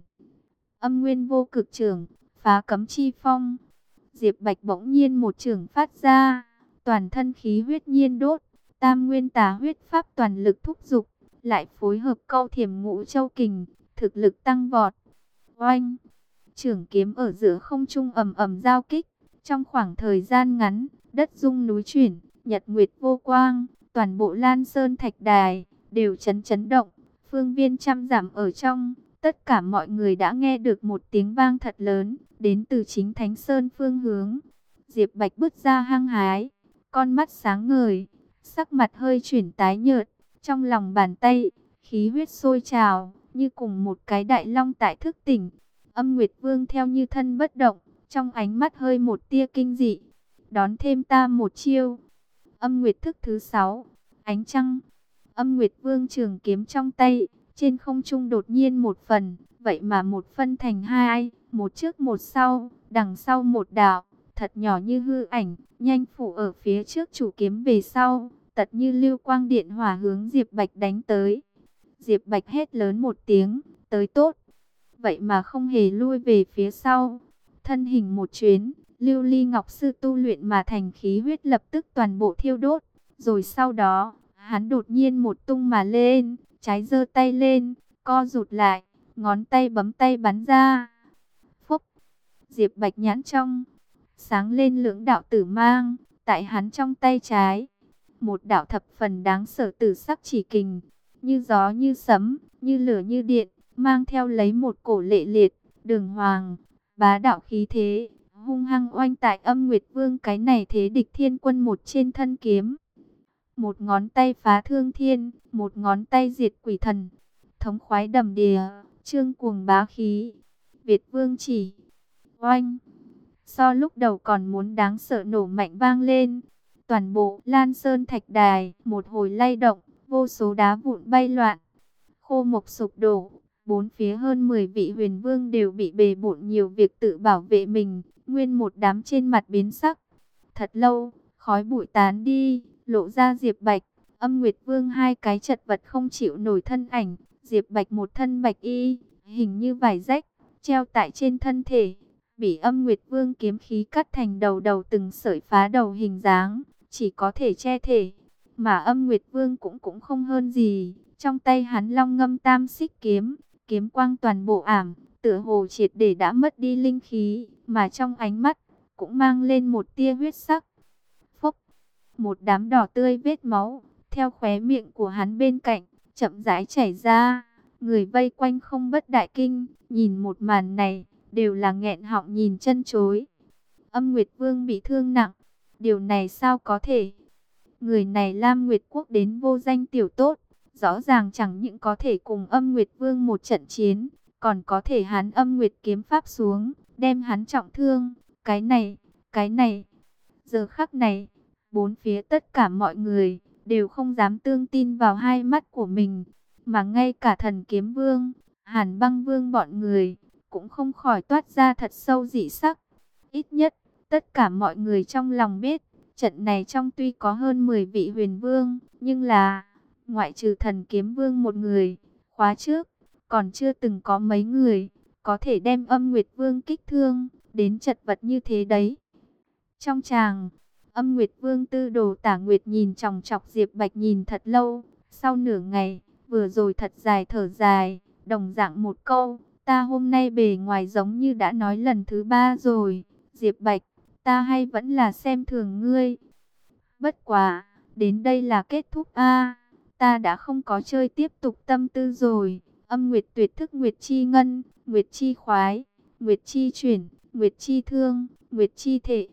Âm Nguyên Vô Cực Chưởng, phá cấm chi phong. Diệp Bạch bỗng nhiên một chưởng phát ra, toàn thân khí huyết nhiên đốt, Tam Nguyên Tà huyết pháp toàn lực thúc dục, lại phối hợp câu Thiểm Ngũ Châu kình, thực lực tăng vọt. Oanh! Chưởng kiếm ở giữa không trung ầm ầm giao kích, trong khoảng thời gian ngắn, đất rung núi chuyển, nhật nguyệt vô quang, toàn bộ Lan Sơn Thạch Đài đều chấn động, phương viên trăm dặm ở trong, tất cả mọi người đã nghe được một tiếng vang thật lớn, đến từ chính Thánh Sơn phương hướng. Diệp Bạch bước ra hăng hái, con mắt sáng ngời, sắc mặt hơi chuyển tái nhợt, trong lòng bàn tay, khí huyết sôi trào, như cùng một cái đại long tại thức tỉnh. Âm Nguyệt Vương theo như thân bất động, trong ánh mắt hơi một tia kinh dị. Đón thêm ta một chiêu. Âm Nguyệt thức thứ 6, ánh trăng. Âm Nguyệt Vương trường kiếm trong tay, trên không trung đột nhiên một phần, vậy mà một phân thành hai, một trước một sau, đằng sau một đạo, thật nhỏ như hư ảnh, nhanh phủ ở phía trước chủ kiếm về sau, tật như lưu quang điện hỏa hướng Diệp Bạch đánh tới. Diệp Bạch hét lớn một tiếng, tới tốt. Vậy mà không hề lui về phía sau. Thân hình một chuyến, Lưu Ly Ngọc Sư tu luyện mà thành khí huyết lập tức toàn bộ thiêu đốt. Rồi sau đó, hắn đột nhiên một tung mà lên, trái giơ tay lên, co rụt lại, ngón tay bấm tay bắn ra. Phúc! Diệp Bạch nhãn trong, sáng lên lưỡng đạo tử mang, tại hắn trong tay trái. Một đạo thập phần đáng sợ tử sắc chỉ kình, như gió như sấm, như lửa như điện, mang theo lấy một cổ lệ liệt, đường hoàng, bá đạo khí thế, hung hăng oanh tại Âm Nguyệt Vương cái này thế địch thiên quân một trên thân kiếm. Một ngón tay phá thương thiên, một ngón tay diệt quỷ thần, thống khoái đầm đìa, trương cuồng bá khí. Việt Vương chỉ, oanh, so lúc đầu còn muốn đáng sợ nổ mạnh vang lên. Toàn bộ Lan Sơn Thạch Đài một hồi lay động, vô số đá vụn bay loạn, khô mộc sụp đổ. Bốn phía hơn 10 vị huyền vương đều bị bề bộn nhiều việc tự bảo vệ mình, nguyên một đám trên mặt biến sắc. Thật lâu, khói bụi tán đi, lộ ra Diệp Bạch, Âm Nguyệt Vương hai cái chật vật không chịu nổi thân ảnh. Diệp Bạch một thân bạch y, hình như vải rách, treo tại trên thân thể, bị Âm Nguyệt Vương kiếm khí cắt thành đầu đầu từng sợi phá đầu hình dáng, chỉ có thể che thể. Mà Âm Nguyệt Vương cũng không hơn gì, trong tay hắn long ngâm tam xích kiếm, kiếm quang toàn bộ ảm, tựa hồ triệt để đã mất đi linh khí, mà trong ánh mắt cũng mang lên một tia huyết sắc. Phốc, một đám đỏ tươi vết máu theo khóe miệng của hắn bên cạnh chậm rãi chảy ra. Người vây quanh không bất đại kinh, nhìn một màn này đều là nghẹn họng nhìn chân chối. Âm Nguyệt Vương bị thương nặng, điều này sao có thể? Người này Lam Nguyệt Quốc đến vô danh tiểu tốt, rõ ràng chẳng những có thể cùng Âm Nguyệt Vương một trận chiến, còn có thể hắn Âm Nguyệt kiếm pháp xuống, đem hắn trọng thương. Cái này, giờ khắc này, bốn phía tất cả mọi người đều không dám tương tin vào hai mắt của mình, mà ngay cả Thần Kiếm Vương, Hàn Băng Vương bọn người cũng không khỏi toát ra thật sâu dị sắc. Ít nhất, tất cả mọi người trong lòng biết, trận này trong tuy có hơn 10 vị huyền vương, nhưng là, ngoại trừ Thần Kiếm Vương một người, khóa trước, còn chưa từng có mấy người có thể đem Âm Nguyệt Vương kích thương, đến chật vật như thế đấy. Trong tràng, Âm Nguyệt Vương Tư Đồ Tả Nguyệt nhìn chòng chọc Diệp Bạch nhìn thật lâu, sau nửa ngày, vừa rồi thật dài thở dài, đồng dạng một câu, ta hôm nay bề ngoài giống như đã nói lần thứ 3 rồi, Diệp Bạch, ta hay vẫn là xem thường ngươi. Bất quá, đến đây là kết thúc a, ta đã không có chơi tiếp tục tâm tư rồi. Âm Nguyệt tuyệt thức Nguyệt Chi Ngân, Nguyệt Chi Khoái, Nguyệt Chi Chuyển, Nguyệt Chi Thương, Nguyệt Chi Thể.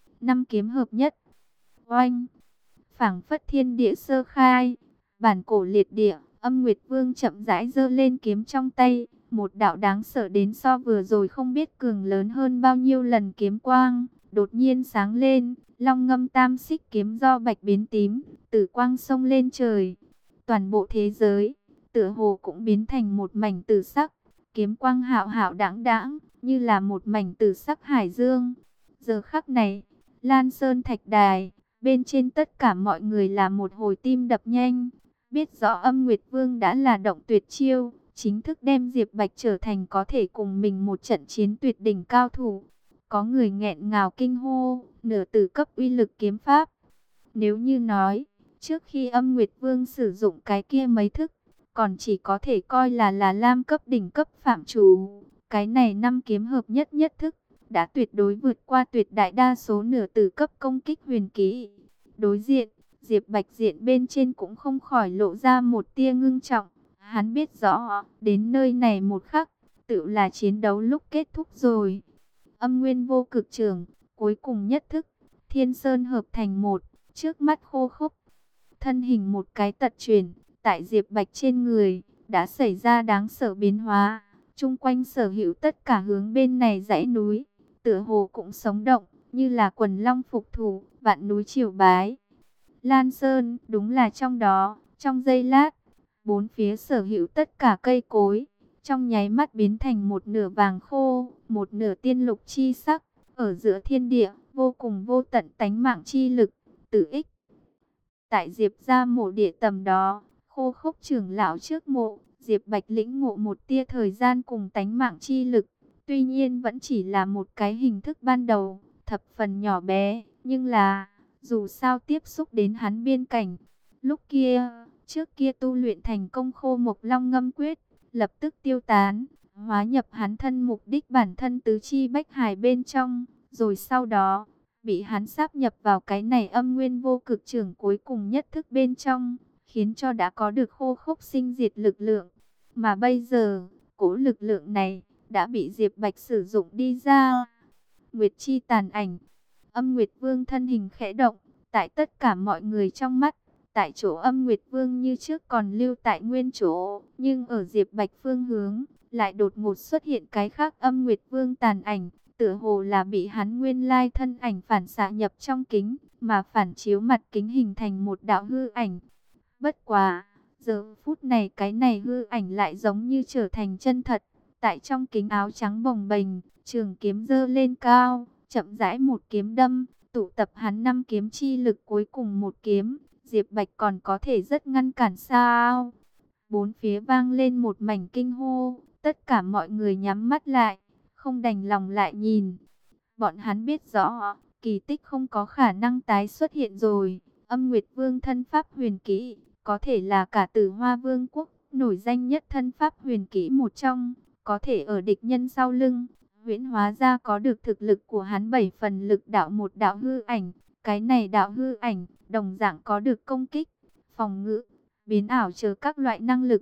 5 kiếm hợp nhất. Oanh! Phảng phất thiên địa sơ khai, bản cổ liệt địa, Âm Nguyệt Vương chậm rãi giơ lên kiếm trong tay, một đạo đáng sợ đến so vừa rồi không biết cường lớn hơn bao nhiêu lần kiếm quang, đột nhiên sáng lên, long ngâm tam xích kiếm do bạch biến tím, tử quang xông lên trời. Toàn bộ thế giới, tựa hồ cũng biến thành một mảnh tử sắc, kiếm quang hạo hạo đãng đãng, như là một mảnh tử sắc hải dương. Giờ khắc này, Lan Sơn Thạch Đài, bên trên tất cả mọi người là một hồi tim đập nhanh, biết rõ Âm Nguyệt Vương đã là động tuyệt chiêu, chính thức đem Diệp Bạch trở thành có thể cùng mình một trận chiến tuyệt đỉnh cao thủ. Có người nghẹn ngào kinh hô, nửa tử cấp uy lực kiếm pháp. Nếu như nói, trước khi Âm Nguyệt Vương sử dụng cái kia mấy thức, còn chỉ có thể coi là lam cấp đỉnh cấp phạm chủ, cái này 5 kiếm hợp nhất nhất thức, đã tuyệt đối vượt qua tuyệt đại đa số nửa tử cấp công kích huyền kỹ. Đối diện, Diệp Bạch diện bên trên cũng không khỏi lộ ra một tia ngưng trọng. Hắn biết rõ, đến nơi này một khắc, tự là chiến đấu lúc kết thúc rồi. Âm nguyên vô cực trường, cuối cùng nhất thức, thiên sơn hợp thành một, trước mắt khô khốc. Thân hình một cái tật chuyển, tại Diệp Bạch trên người, đã xảy ra đáng sợ biến hóa. Trung quanh sở hữu tất cả hướng bên này dãy núi, tựa hồ cũng sống động, như là quần long phục thủ, vạn núi triều bái. Lan Sơn, đúng là trong đó, trong giây lát, bốn phía sở hữu tất cả cây cối, trong nháy mắt biến thành một nửa vàng khô, một nửa tiên lục chi sắc, ở giữa thiên địa, vô cùng vô tận tánh mạng chi lực, tử ích. Tại Diệp gia mộ địa tầm đó, Khô Khốc trưởng lão trước mộ, Diệp Bạch lĩnh ngộ một tia thời gian cùng tánh mạng chi lực. Tuy nhiên vẫn chỉ là một cái hình thức ban đầu, thập phần nhỏ bé, nhưng là, dù sao tiếp xúc đến hắn biên cảnh. Lúc kia, trước kia tu luyện thành công Khô Mộc Long Ngâm Quyết, lập tức tiêu tán, hóa nhập hắn thân mục đích bản thân tứ chi bách hải bên trong, rồi sau đó bị hắn sáp nhập vào cái này âm nguyên vô cực trưởng cuối cùng nhất thức bên trong, khiến cho đã có được Khô Khốc sinh diệt lực lượng. Mà bây giờ, cỗ lực lượng này đã bị Diệp Bạch sử dụng đi ra. Nguyệt chi tàn ảnh, Âm Nguyệt Vương thân hình khẽ động, tại tất cả mọi người trong mắt, tại chỗ Âm Nguyệt Vương như trước còn lưu tại nguyên chỗ, nhưng ở Diệp Bạch phương hướng, lại đột ngột xuất hiện cái khác Âm Nguyệt Vương tàn ảnh, tựa hồ là bị hắn nguyên lai thân ảnh phản xạ nhập trong kính, mà phản chiếu mặt kính hình thành một đạo hư ảnh. Bất quá, giờ phút này cái này hư ảnh lại giống như trở thành chân thật, tại trong kính áo trắng bồng bềnh, trường kiếm giơ lên cao, chậm rãi một kiếm đâm, tụ tập hắn 5 kiếm chi lực cuối cùng một kiếm, Diệp Bạch còn có thể rất ngăn cản sao? Bốn phía vang lên một mảnh kinh hô, tất cả mọi người nhắm mắt lại, không đành lòng lại nhìn. Bọn hắn biết rõ, kỳ tích không có khả năng tái xuất hiện rồi. Âm Nguyệt Vương thân pháp huyền kỹ, có thể là cả Tử Hoa Vương quốc nổi danh nhất thân pháp huyền kỹ một trong, có thể ở địch nhân sau lưng huyễn hóa ra có được thực lực của hắn 7 phần lực đạo một đạo hư ảnh. Cái này đạo hư ảnh đồng dạng có được công kích, phòng ngự, biến ảo chờ các loại năng lực.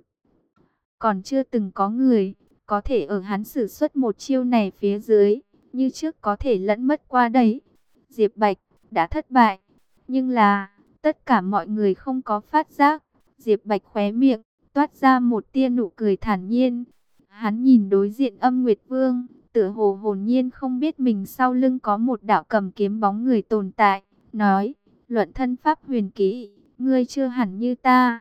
Còn chưa từng có người có thể ở hắn sử xuất một chiêu này phía dưới, như trước có thể lẫn mất qua đấy. Diệp Bạch đã thất bại, nhưng là tất cả mọi người không có phát giác. Diệp Bạch khóe miệng toát ra một tia nụ cười thản nhiên. Hắn nhìn đối diện Âm Nguyệt Vương, tựa hồ hồn nhiên không biết mình sau lưng có một đạo cầm kiếm bóng người tồn tại, nói: luận thân pháp huyền kỹ, ngươi chưa hẳn như ta.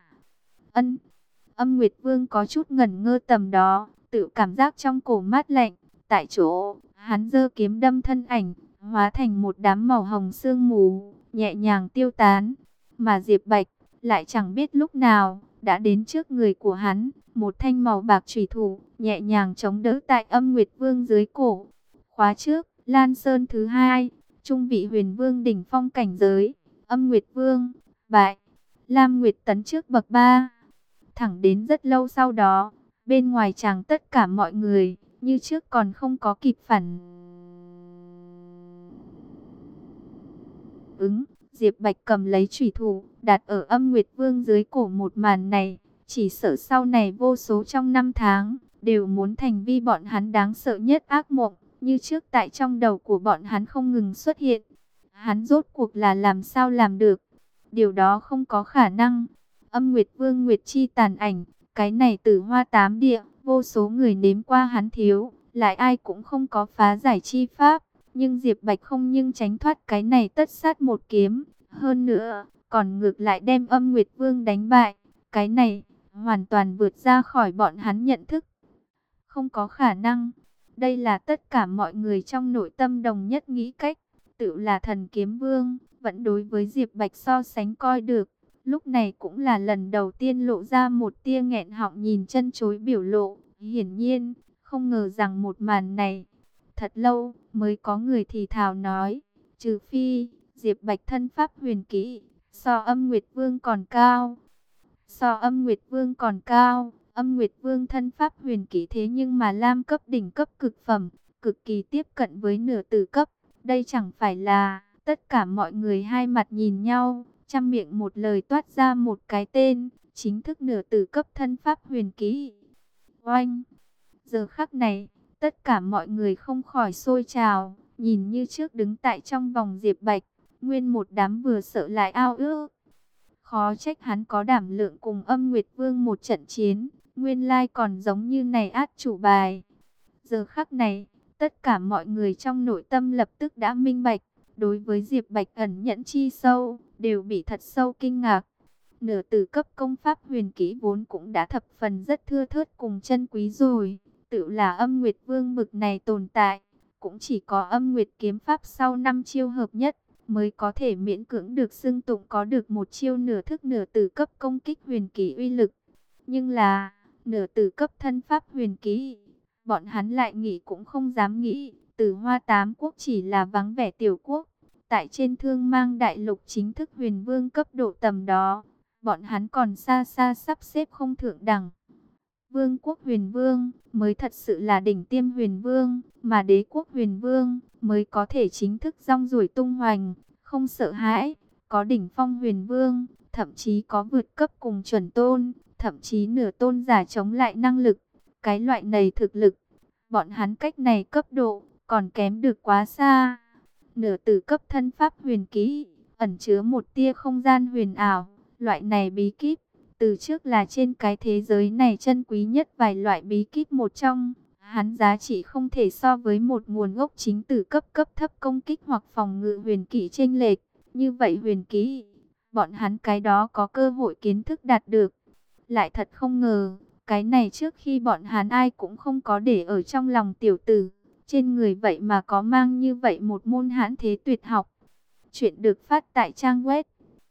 Âm Nguyệt Vương có chút ngẩn ngơ tầm đó, tự cảm giác trong cổ mát lạnh. Tại chỗ, hắn giơ kiếm đâm thân ảnh, hóa thành một đám màu hồng sương mù, nhẹ nhàng tiêu tán. Mà Diệp Bạch lại chẳng biết lúc nào đã đến trước người của hắn, một thanh màu bạc chủy thủ nhẹ nhàng chống đỡ tại Âm Nguyệt Vương dưới cổ. Khóa trước, Lan Sơn thứ 2, trung vị Huyền Vương đỉnh phong cảnh giới, Âm Nguyệt Vương bại, Lam Nguyệt tấn trước bậc 3. Thẳng đến rất lâu sau đó, bên ngoài chàng tất cả mọi người như trước còn không có kịp phản ứng. Diệp Bạch cầm lấy chủy thủ đặt ở Âm Nguyệt Vương dưới cổ, một màn này chỉ sợ sau này vô số trong năm tháng đều muốn thành vi bọn hắn đáng sợ nhất ác mộng, như trước tại trong đầu của bọn hắn không ngừng xuất hiện. Hắn rốt cuộc là làm sao làm được? Điều đó không có khả năng. Âm Nguyệt Vương Nguyệt chi tàn ảnh, cái này Tử Hoa 8 địa, vô số người nếm qua hắn thiếu, lại ai cũng không có phá giải chi pháp. Nhưng Diệp Bạch không nhưng tránh thoát cái này tất sát một kiếm, hơn nữa, còn ngược lại đem Âm Nguyệt Vương đánh bại. Cái này, hoàn toàn vượt ra khỏi bọn hắn nhận thức. Không có khả năng. Đây là tất cả mọi người trong nội tâm đồng nhất nghĩ cách. Tự là Thần Kiếm Vương, vẫn đối với Diệp Bạch so sánh coi được. Lúc này cũng là lần đầu tiên lộ ra một tia nghẹn họng nhìn chân chối biểu lộ. Hiển nhiên, không ngờ rằng một màn này thật lâu mới có người thì thào nói, trừ phi Diệp Bạch thân pháp huyền kỹ so Âm Nguyệt Vương còn cao. So Âm Nguyệt Vương còn cao. Âm Nguyệt Vương thân pháp huyền kỹ thế nhưng mà lam cấp đỉnh cấp cực phẩm, cực kỳ tiếp cận với nửa tử cấp. Đây chẳng phải là... Tất cả mọi người hai mặt nhìn nhau, trăm miệng một lời toát ra một cái tên, chính thức nửa tử cấp thân pháp huyền kỹ. Oanh! Giờ khắc này, tất cả mọi người không khỏi sôi trào, nhìn như trước đứng tại trong vòng Diệp Bạch, nguyên một đám vừa sợ lại ao ước. Khó trách hắn có đảm lượng cùng Âm Nguyệt Vương một trận chiến, nguyên lai còn giống như này át chủ bài. Giờ khắc này, tất cả mọi người trong nội tâm lập tức đã minh bạch. Đối với Diệp Bạch ẩn nhẫn chi sâu, đều bị thật sâu kinh ngạc. Nửa tử cấp công pháp huyền kỹ vốn cũng đã thập phần rất thưa thớt cùng chân quý rồi. tự là Âm Nguyệt Vương bực này tồn tại, cũng chỉ có Âm Nguyệt kiếm pháp sau 5 chiêu hợp nhất mới có thể miễn cưỡng được xưng tụng có được một chiêu nửa thức nửa tử cấp công kích huyền kỹ uy lực. Nhưng là nửa tử cấp thân pháp huyền kỹ, bọn hắn lại nghĩ cũng không dám nghĩ. Tử Hoa Tám Quốc chỉ là vắng vẻ tiểu quốc, tại trên Thương Mang Đại Lục chính thức huyền vương cấp độ tầm đó, bọn hắn còn xa xa sắp xếp không thượng đẳng. Vương quốc huyền vương mới thật sự là đỉnh tiêm huyền vương, mà đế quốc huyền vương mới có thể chính thức rong ruổi tung hoành, không sợ hãi. Có đỉnh phong huyền vương, thậm chí có vượt cấp cùng chuẩn tôn, thậm chí nửa tôn giả chống lại năng lực. Cái loại này thực lực, bọn hắn cách này cấp độ còn kém được quá xa. Nửa tử cấp thân pháp huyền kỹ, ẩn chứa một tia không gian huyền ảo, loại này bí kíp từ trước là trên cái thế giới này chân quý nhất vài loại bí kíp một trong. Hắn giá trị không thể so với một nguồn gốc chính từ cấp thấp công kích hoặc phòng ngự huyền kỹ chênh lệch. Như vậy huyền kỹ, bọn hắn cái đó có cơ hội kiến thức đạt được. Lại thật không ngờ, cái này trước khi bọn hắn ai cũng không có để ở trong lòng tiểu tử. Trên người vậy mà có mang như vậy một môn hãn thế tuyệt học. Chuyện được phát tại trang web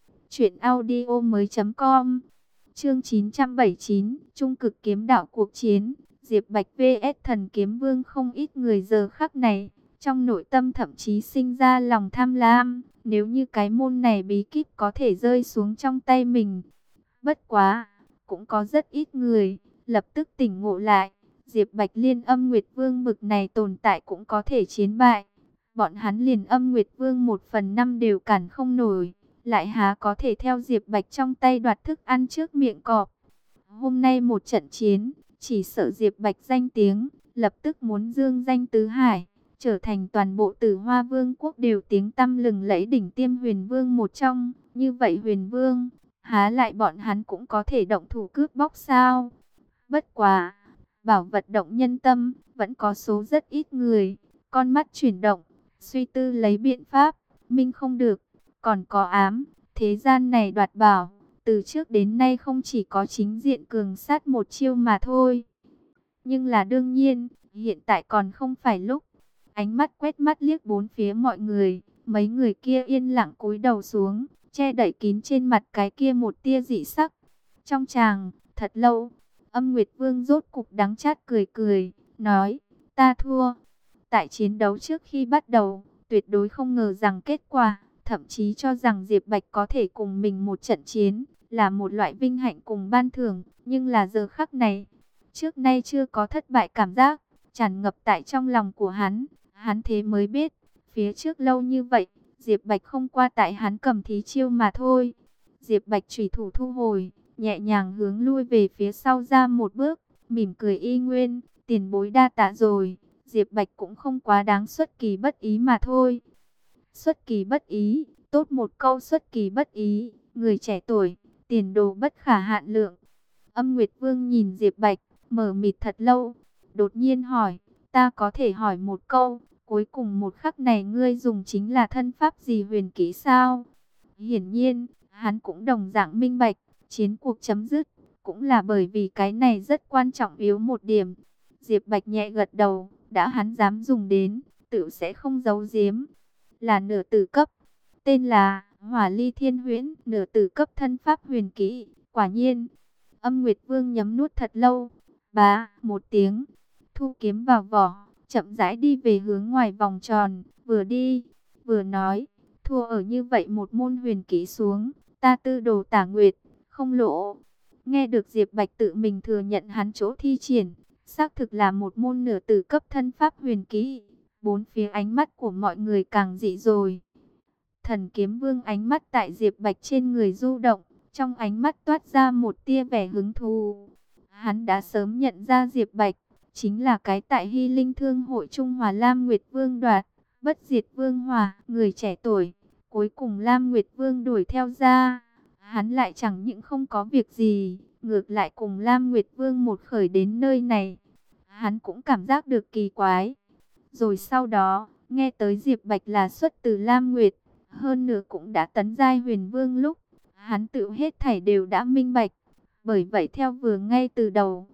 truyệnaudiomoi.com. Chương 979, Trung cực kiếm đạo cuộc chiến, Diệp Bạch vs Thần Kiếm Vương. Không ít người giờ khắc này, trong nội tâm thậm chí sinh ra lòng tham lam, nếu như cái môn này bí kíp có thể rơi xuống trong tay mình. Bất quá, cũng có rất ít người lập tức tỉnh ngộ lại, Diệp Bạch liên Âm Nguyệt Vương bực này tồn tại cũng có thể chiến bại. Bọn hắn liền Âm Nguyệt Vương 1/5 đều cản không nổi, lại há có thể theo Diệp Bạch trong tay đoạt thức ăn trước miệng cọp. Hôm nay một trận chiến, chỉ sợ Diệp Bạch danh tiếng lập tức muốn dương danh tứ hải, trở thành toàn bộ Tử Hoa Vương quốc đều tiếng tăm lừng lẫy đỉnh tiêm huyền vương một trong. Như vậy huyền vương, há lại bọn hắn cũng có thể động thủ cướp bóc sao? Bất quá, bảo vật động nhân tâm, vẫn có số rất ít người, con mắt chuyển động, suy tư lấy biện pháp, minh không được, còn có ám. Thế gian này đoạt bảo, từ trước đến nay không chỉ có chính diện cường sát một chiêu mà thôi. Nhưng là đương nhiên, hiện tại còn không phải lúc. Ánh mắt quét mắt liếc bốn phía mọi người, mấy người kia yên lặng cúi đầu xuống, che đậy kín trên mặt cái kia một tia dị sắc. Trong tràng, thật lâu, Âm Nguyệt Vương rốt cục đắng chát cười cười, nói, ta thua. Tại chiến đấu trước khi bắt đầu, tuyệt đối không ngờ rằng kết quả, thậm chí cho rằng Diệp Bạch có thể cùng mình một trận chiến, là một loại vinh hạnh cùng ban thưởng. Nhưng là giờ khắc này, trước nay chưa có thất bại cảm giác, tràn ngập tại trong lòng của hắn. Hắn thế mới biết, phía trước lâu như vậy, Diệp Bạch không qua tại hắn cầm thí chiêu mà thôi. Diệp Bạch chủy thủ thu hồi, nhẹ nhàng hướng lui về phía sau ra một bước, mỉm cười y nguyên, tiền bối đa tạ rồi. Diệp Bạch cũng không quá đáng xuất kỳ bất ý mà thôi. Xuất kỳ bất ý, tốt một câu xuất kỳ bất ý, người trẻ tuổi, tiền đồ bất khả hạn lượng. Âm Nguyệt Vương nhìn Diệp Bạch, mờ mịt thật lâu, đột nhiên hỏi, ta có thể hỏi một câu, cuối cùng một khắc này ngươi dùng chính là thân pháp gì huyền kỹ sao? Hiển nhiên, hắn cũng đồng dạng minh bạch, chiến cuộc chấm dứt, cũng là bởi vì cái này rất quan trọng yếu một điểm. Diệp Bạch nhẹ gật đầu, đã hắn dám dùng đến, tự sẽ không giấu giếm. Là nửa tử cấp, tên là Hỏa Ly Thiên Huyễn, nửa tử cấp thân pháp huyền kỹ. Quả nhiên, Âm Nguyệt Vương nhấm nuốt thật lâu, bá một tiếng, thu kiếm vào vỏ, chậm rãi đi về hướng ngoài vòng tròn, vừa đi, vừa nói, thua ở như vậy một môn huyền kỹ xuống, ta Tư Đồ Tả Nguyệt, không lỗ. Nghe được Diệp Bạch tự mình thừa nhận hắn chỗ thi triển, xác thực là một môn nửa tử cấp thân pháp huyền kỹ. Bốn phía ánh mắt của mọi người càng dị rồi. Thần Kiếm Vương ánh mắt tại Diệp Bạch trên người du động, trong ánh mắt toát ra một tia vẻ hứng thú. Hắn đã sớm nhận ra Diệp Bạch chính là cái tại Hy Linh Thương hội Trung Hòa Lam Nguyệt Vương đoạt bất diệt vương hỏa, người trẻ tuổi. Cuối cùng Lam Nguyệt Vương đuổi theo ra, hắn lại chẳng những không có việc gì, ngược lại cùng Lam Nguyệt Vương một khởi đến nơi này. Hắn cũng cảm giác được kỳ quái. Rồi sau đó, nghe tới Diệp Bạch là xuất từ Lam Nguyệt, hơn nữa cũng đã tấn giai huyền vương lúc, hắn tự hết thảy đều đã minh bạch. Bởi vậy theo vừa ngay từ đầu,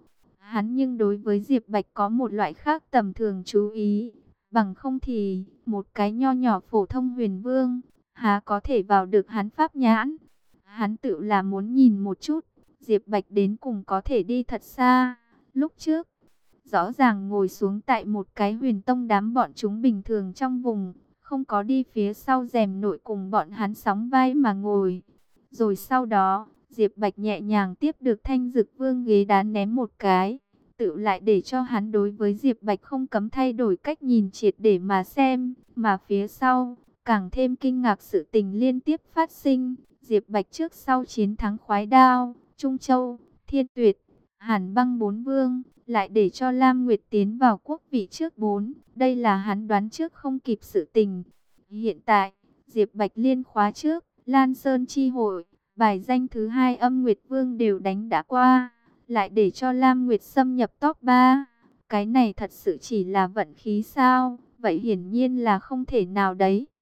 Hắn nhưng đối với Diệp Bạch có một loại khác tầm thường chú ý. Bằng không thì, một cái nho nhỏ phổ thông huyền vương, há có thể vào được hắn pháp nhãn. Hắn tự là muốn nhìn một chút, Diệp Bạch đến cùng có thể đi thật xa. Lúc trước, rõ ràng ngồi xuống tại một cái huyền tông đám bọn chúng bình thường trong vùng, không có đi phía sau rèm nội cùng bọn hắn sóng vai mà ngồi. Rồi sau đó, Diệp Bạch nhẹ nhàng tiếp được Thanh Dực Vương ghế đá ném một cái, tự lại để cho hắn đối với Diệp Bạch không cấm thay đổi cách nhìn triệt để mà xem, mà phía sau, càng thêm kinh ngạc sự tình liên tiếp phát sinh. Diệp Bạch trước sau chiến thắng Khoái Đao, Trung Châu, Thiên Tuyệt, Hàn Băng bốn vương, lại để cho Lam Nguyệt tiến vào quốc vị trước 4, đây là hắn đoán trước không kịp sự tình. Hiện tại, Diệp Bạch liên khóa trước, Lan Sơn chi hội, bài danh thứ 2 Âm Nguyệt Vương đều đánh đã qua, lại để cho Lam Nguyệt xâm nhập top 3. Cái này thật sự chỉ là vận khí sao? Vậy hiển nhiên là không thể nào đấy.